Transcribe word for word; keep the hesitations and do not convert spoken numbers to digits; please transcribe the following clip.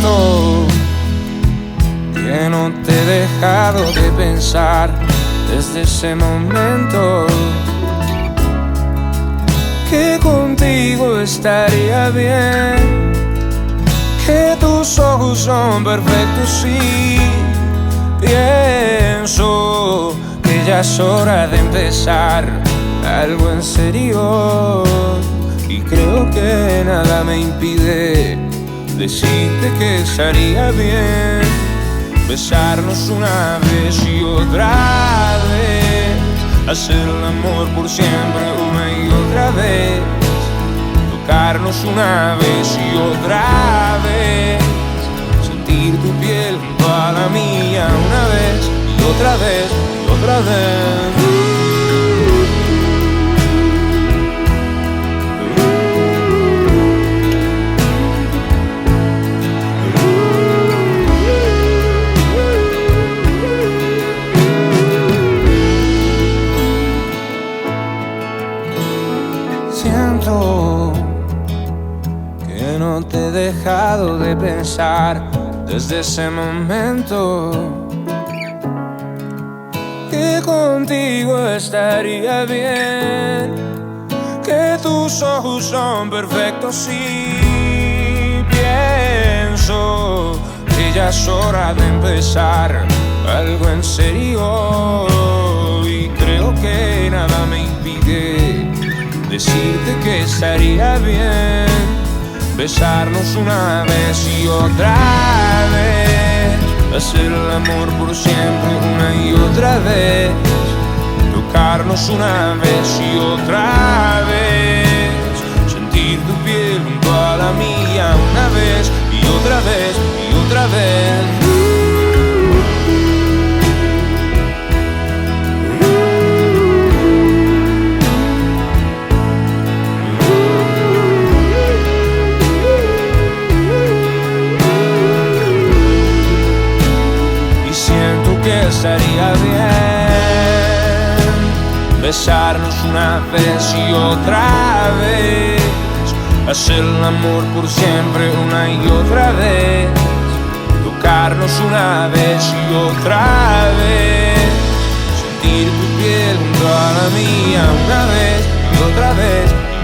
Siento que no te he dejado de pensar desde ese momento, que contigo estaría bien, que tus ojos son perfectos y pienso que ya es hora de empezar algo en serio, y creo que nada me impide decirte que estaría bien besarnos una vez y otra vez, hacer el amor por siempre una y otra vez, tocarnos una vez y otra vez, sentir tu piel junto a la mía una vez y otra vez y otra vez. Siento que no te he dejado de pensar desde ese momento, que contigo estaría bien, que tus ojos son perfectos y pienso que ya es hora de empezar algo en serio, y creo que nada me impide decirte que estaría bien besarnos una vez y otra vez, hacer el amor por siempre una y otra vez, tocarnos una vez y otra vez, sentir tu piel junto a la mía una vez y otra vez y otra vez. Estaría bien besarnos una vez y otra vez, hacer el amor por siempre una y otra vez, tocarnos una vez y otra vez, sentir tu piel junto a la mía una vez y otra vez.